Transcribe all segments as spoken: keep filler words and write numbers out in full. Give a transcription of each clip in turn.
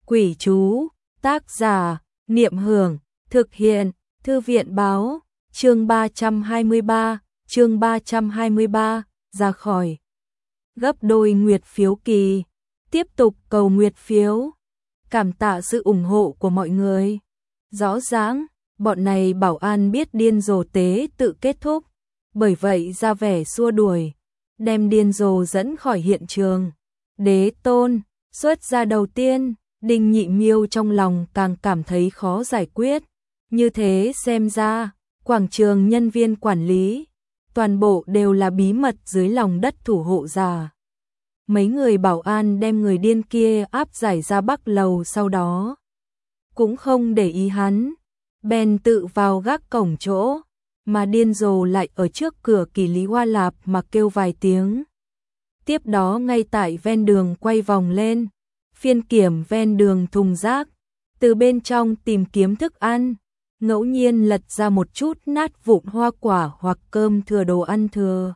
Quỷ chú, tác giả, Niệm Hưởng, thực hiện, Thư viện báo, chương ba trăm hai mươi ba, chương ba trăm hai mươi ba, ra khỏi. Gấp đôi nguyệt phiếu kỳ, tiếp tục cầu nguyệt phiếu. Cảm tạ sự ủng hộ của mọi người. Rõ ràng, bọn này bảo an biết điên rồ tế tự kết thúc, bởi vậy ra vẻ xua đuổi, đem điên rồ dẫn khỏi hiện trường. Đế tôn, xuất ra đầu tiên, Đinh Nhị Miêu trong lòng càng cảm thấy khó giải quyết. Như thế xem ra, quảng trường nhân viên quản lý, toàn bộ đều là bí mật dưới lòng đất thủ hộ giả. Mấy người bảo an đem người điên kia áp giải ra bắc lầu, sau đó cũng không để ý hắn, bèn tự vào gác cổng chỗ, mà điên rồ lại ở trước cửa Kỳ Lý Hoa Lạp mà kêu vài tiếng. Tiếp đó ngay tại ven đường quay vòng lên, phiên kiểm ven đường thùng rác, từ bên trong tìm kiếm thức ăn, ngẫu nhiên lật ra một chút nát vụn hoa quả hoặc cơm thừa đồ ăn thừa.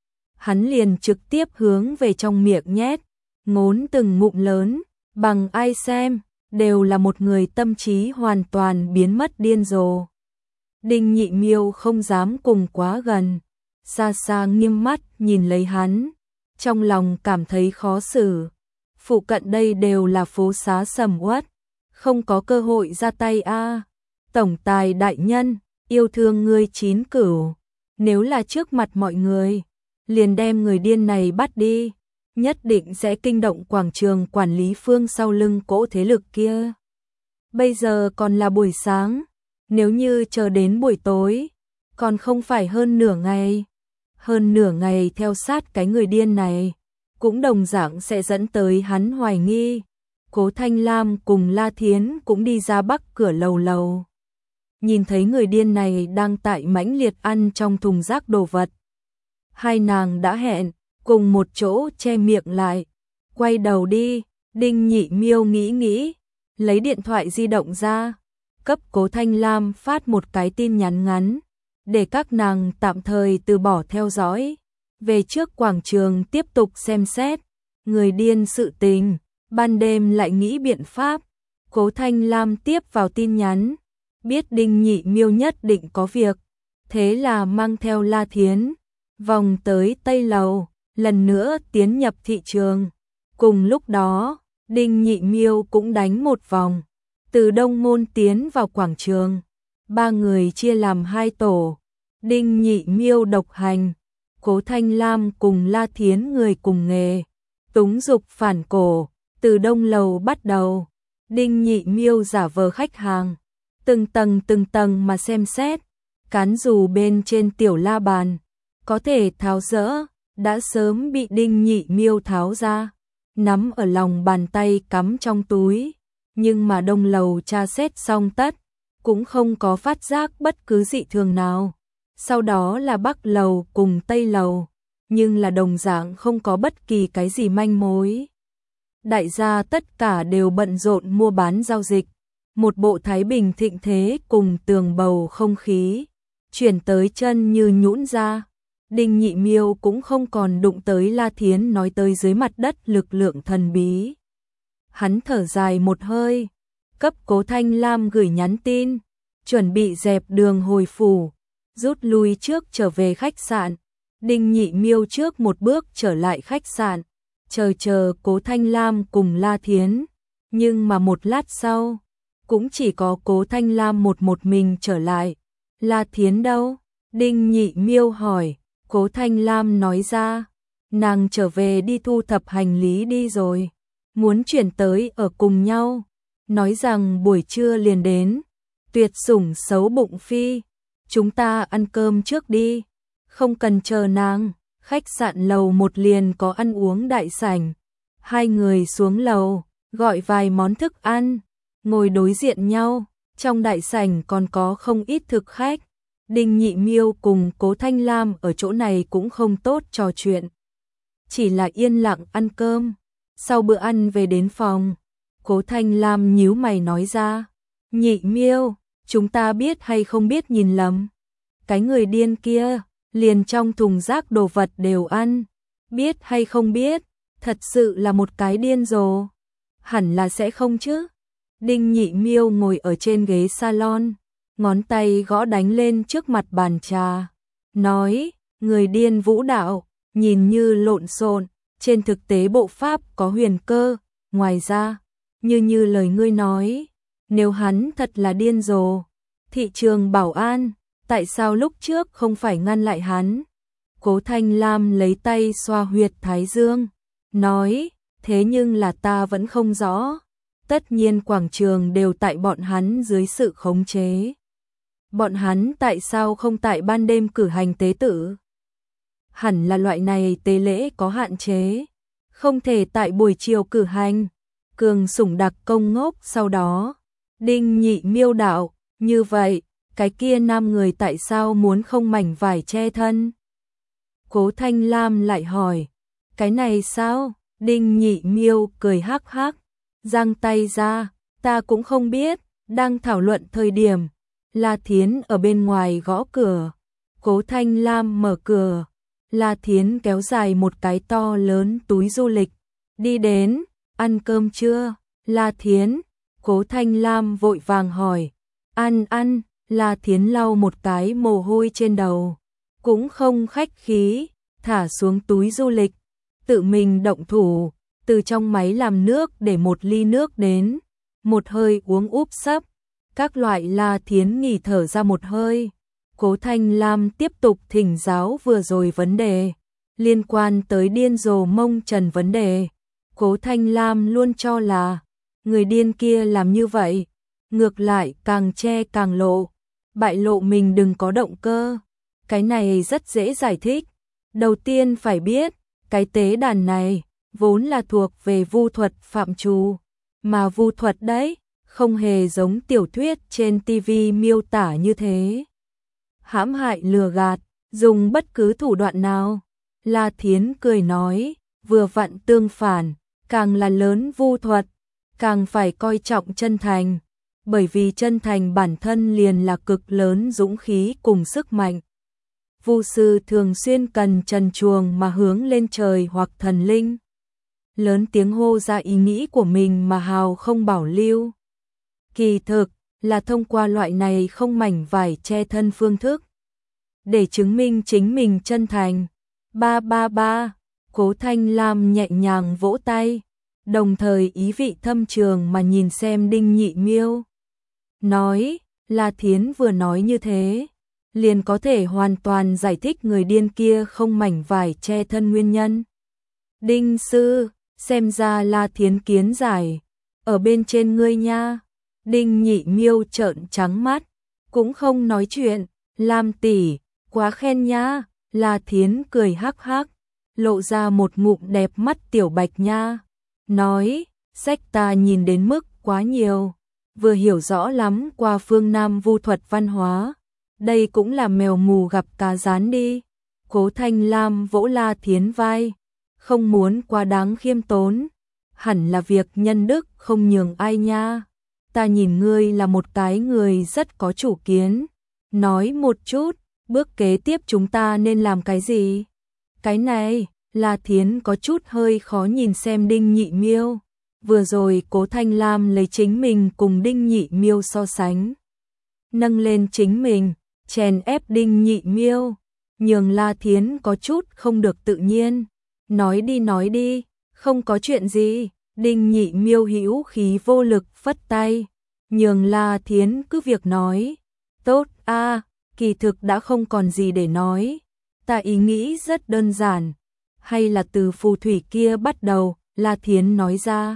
Hắn liền trực tiếp hướng về trong miệng nhét, ngốn từng ngụm lớn, bằng ai xem, đều là một người tâm trí hoàn toàn biến mất điên rồ. Đinh Nhị Miêu không dám cùng quá gần, xa xa nghiêm mắt nhìn lấy hắn, trong lòng cảm thấy khó xử. Phụ cận đây đều là phố xá sầm uất, không có cơ hội ra tay a. À. Tổng tài đại nhân, yêu thương ngươi chín cửu, nếu là trước mặt mọi người, liền đem người điên này bắt đi, nhất định sẽ kinh động quảng trường quản lý phương sau lưng cỗ thế lực kia. Bây giờ còn là buổi sáng, nếu như chờ đến buổi tối, còn không phải hơn nửa ngày. Hơn nửa ngày theo sát cái người điên này, cũng đồng dạng sẽ dẫn tới hắn hoài nghi. Cố Thanh Lam cùng La Thiến cũng đi ra bắc cửa lầu lầu. Nhìn thấy người điên này đang tại mãnh liệt ăn trong thùng rác đồ vật. Hai nàng đã hẹn, cùng một chỗ che miệng lại. Quay đầu đi, Đinh Nhị Miêu nghĩ nghĩ, lấy điện thoại di động ra, cấp Cố Thanh Lam phát một cái tin nhắn ngắn, để các nàng tạm thời từ bỏ theo dõi, về trước quảng trường tiếp tục xem xét. Người điên sự tình, ban đêm lại nghĩ biện pháp. Cố Thanh Lam tiếp vào tin nhắn, biết Đinh Nhị Miêu nhất định có việc, thế là mang theo La Thiến, vòng tới Tây Lầu, lần nữa tiến nhập thị trường. Cùng lúc đó, Đinh Nhị Miêu cũng đánh một vòng, từ Đông Môn tiến vào quảng trường. Ba người chia làm hai tổ, Đinh Nhị Miêu độc hành, Cố Thanh Lam cùng La Thiến người cùng nghề, túng dục phản cổ. Từ Đông Lầu bắt đầu, Đinh Nhị Miêu giả vờ khách hàng, từng tầng từng tầng mà xem xét, cán dù bên trên tiểu la bàn, có thể tháo dỡ, đã sớm bị Đinh Nhị Miêu tháo ra, nắm ở lòng bàn tay cắm trong túi, nhưng mà Đông Lầu tra xét xong tất, cũng không có phát giác bất cứ dị thường nào. Sau đó là Bắc Lầu cùng Tây Lầu, nhưng là đồng dạng không có bất kỳ cái gì manh mối. Đại gia tất cả đều bận rộn mua bán giao dịch, một bộ thái bình thịnh thế cùng tường bầu không khí, chuyển tới chân như nhũn ra. Đinh Nhị Miêu cũng không còn đụng tới La Thiến nói tới dưới mặt đất lực lượng thần bí. Hắn thở dài một hơi, cấp Cố Thanh Lam gửi nhắn tin, chuẩn bị dẹp đường hồi phủ, rút lui trước trở về khách sạn. Đinh Nhị Miêu trước một bước trở lại khách sạn, chờ chờ Cố Thanh Lam cùng La Thiến, nhưng mà một lát sau, cũng chỉ có Cố Thanh Lam một một mình trở lại. La Thiến đâu? Đinh Nhị Miêu hỏi. Cố Thanh Lam nói ra, nàng trở về đi thu thập hành lý đi rồi, muốn chuyển tới ở cùng nhau, nói rằng buổi trưa liền đến. Tuyệt sủng xấu bụng phi, chúng ta ăn cơm trước đi, không cần chờ nàng. Khách sạn lầu một liền có ăn uống đại sảnh, hai người xuống lầu, gọi vài món thức ăn, ngồi đối diện nhau, trong đại sảnh còn có không ít thực khách. Đinh Nhị Miêu cùng Cố Thanh Lam ở chỗ này cũng không tốt trò chuyện, chỉ là yên lặng ăn cơm. Sau bữa ăn về đến phòng, Cố Thanh Lam nhíu mày nói ra, Nhị Miêu, chúng ta biết hay không biết nhìn lầm, cái người điên kia liền trong thùng rác đồ vật đều ăn, biết hay không biết, thật sự là một cái điên rồ. Hẳn là sẽ không chứ. Đinh Nhị Miêu ngồi ở trên ghế salon, ngón tay gõ đánh lên trước mặt bàn trà, nói, người điên vũ đạo, nhìn như lộn xộn, trên thực tế bộ pháp có huyền cơ, ngoài ra, như như lời ngươi nói, nếu hắn thật là điên rồ, thị trường bảo an, tại sao lúc trước không phải ngăn lại hắn? Cố Thanh Lam lấy tay xoa huyệt thái dương, nói, thế nhưng là ta vẫn không rõ. Tất nhiên quảng trường đều tại bọn hắn dưới sự khống chế. Bọn hắn tại sao không tại ban đêm cử hành tế tự? Hẳn là loại này tế lễ có hạn chế, không thể tại buổi chiều cử hành. Cường Sủng đặc công ngốc sau đó. Đinh Nhị Miêu đạo, như vậy, cái kia nam người tại sao muốn không mảnh vải che thân? Cố Thanh Lam lại hỏi, cái này sao? Đinh Nhị Miêu cười hắc hắc, giang tay ra, ta cũng không biết. Đang thảo luận thời điểm, La Thiến ở bên ngoài gõ cửa. Cố Thanh Lam mở cửa, La Thiến kéo dài một cái to lớn túi du lịch, đi đến, ăn cơm chưa? La Thiến, Cố Thanh Lam vội vàng hỏi, ăn ăn. La Thiến lau một cái mồ hôi trên đầu, cũng không khách khí, thả xuống túi du lịch, tự mình động thủ, từ trong máy làm nước để một ly nước đến, một hơi uống úp sấp, các loại. La Thiến nghỉ thở ra một hơi. Cố Thanh Lam tiếp tục thỉnh giáo vừa rồi vấn đề, liên quan tới điên rồ mông trần vấn đề. Cố Thanh Lam luôn cho là, người điên kia làm như vậy, ngược lại càng che càng lộ, bại lộ mình đừng có động cơ. Cái này rất dễ giải thích. Đầu tiên phải biết, cái tế đàn này vốn là thuộc về vu thuật phạm trù, mà vu thuật đấy không hề giống tiểu thuyết trên ti vi miêu tả như thế. Hãm hại lừa gạt, dùng bất cứ thủ đoạn nào. La Thiến cười nói, vừa vặn tương phản, càng là lớn vu thuật, càng phải coi trọng chân thành, bởi vì chân thành bản thân liền là cực lớn dũng khí cùng sức mạnh. Vu sư thường xuyên cần trần truồng mà hướng lên trời hoặc thần linh, lớn tiếng hô ra ý nghĩ của mình mà hào không bảo lưu. Kỳ thực là thông qua loại này không mảnh vải che thân phương thức để chứng minh chính mình chân thành. Ba ba ba, Cố Thanh Lam nhẹ nhàng vỗ tay, đồng thời ý vị thâm trường mà nhìn xem Đinh Nhị Miêu, nói, La Thiến vừa nói như thế, liền có thể hoàn toàn giải thích người điên kia không mảnh vải che thân nguyên nhân. Đinh sư, xem ra La Thiến kiến giải ở bên trên ngươi nha. Đinh Nhị Miêu trợn trắng mắt, cũng không nói chuyện. Lam tỷ, quá khen nha. La Thiến cười hắc hắc, lộ ra một ngụm đẹp mắt tiểu bạch nha, nói, sách ta nhìn đến mức quá nhiều, vừa hiểu rõ lắm qua phương Nam vu thuật văn hóa, đây cũng là mèo mù gặp cá rán đi. Cố Thanh Lam vỗ La Thiến vai, không muốn quá đáng khiêm tốn, hẳn là việc nhân đức không nhường ai nha. Ta nhìn ngươi là một cái người rất có chủ kiến, nói một chút, bước kế tiếp chúng ta nên làm cái gì? Cái này, La Thiến có chút hơi khó nhìn xem Đinh Nhị Miêu. Vừa rồi Cố Thanh Lam lấy chính mình cùng Đinh Nhị Miêu so sánh, nâng lên chính mình, chèn ép Đinh Nhị Miêu, nhường La Thiến có chút không được tự nhiên. Nói đi nói đi, không có chuyện gì. Đinh Nhị Miêu hữu khí vô lực phất tay, nhường La Thiến cứ việc nói. Tốt a, kỳ thực đã không còn gì để nói. Ta ý nghĩ rất đơn giản, hay là từ phù thủy kia bắt đầu. La Thiến nói ra,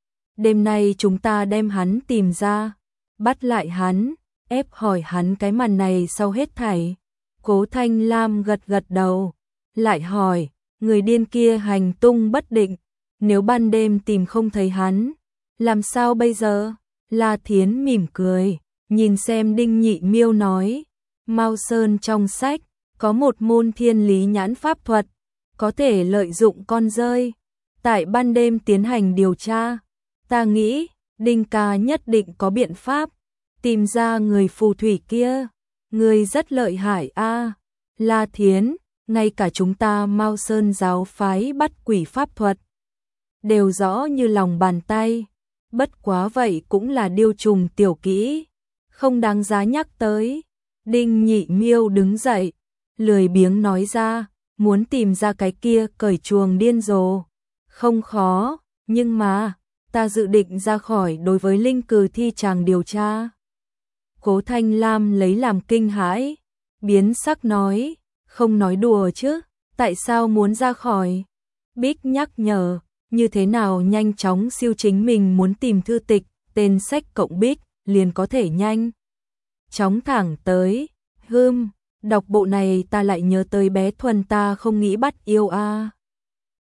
đêm nay chúng ta đem hắn tìm ra, bắt lại hắn, ép hỏi hắn cái màn này sau hết thảy. Cố Thanh Lam gật gật đầu, lại hỏi, người điên kia hành tung bất định, nếu ban đêm tìm không thấy hắn, làm sao bây giờ? La Thiến mỉm cười, nhìn xem Đinh Nhị Miêu nói, Mao Sơn trong sách có một môn thiên lý nhãn pháp thuật, có thể lợi dụng con rơi tại ban đêm tiến hành điều tra. Ta nghĩ Đinh ca nhất định có biện pháp tìm ra người phù thủy kia. Người rất lợi hại a. La Thiến, ngay cả chúng ta Mao Sơn giáo phái bắt quỷ pháp thuật đều rõ như lòng bàn tay. bất quá vậy cũng là điêu trùng tiểu kỹ, không đáng giá nhắc tới. Đinh Nhị Miêu đứng dậy, lười biếng nói ra, muốn tìm ra cái kia cởi chuồng điên rồ, không khó, nhưng mà, ta dự định ra khỏi đối với linh cừ thi tràng điều tra. Cố Thanh Lam lấy làm kinh hãi, biến sắc nói, không nói đùa chứ, tại sao muốn ra khỏi? Bích nhắc nhở, như thế nào nhanh chóng siêu chính mình muốn tìm thư tịch, tên sách cộng Bích, liền có thể nhanh chóng thẳng tới. Hưm, đọc bộ này ta lại nhớ tới bé Thuần ta không nghĩ bắt yêu a.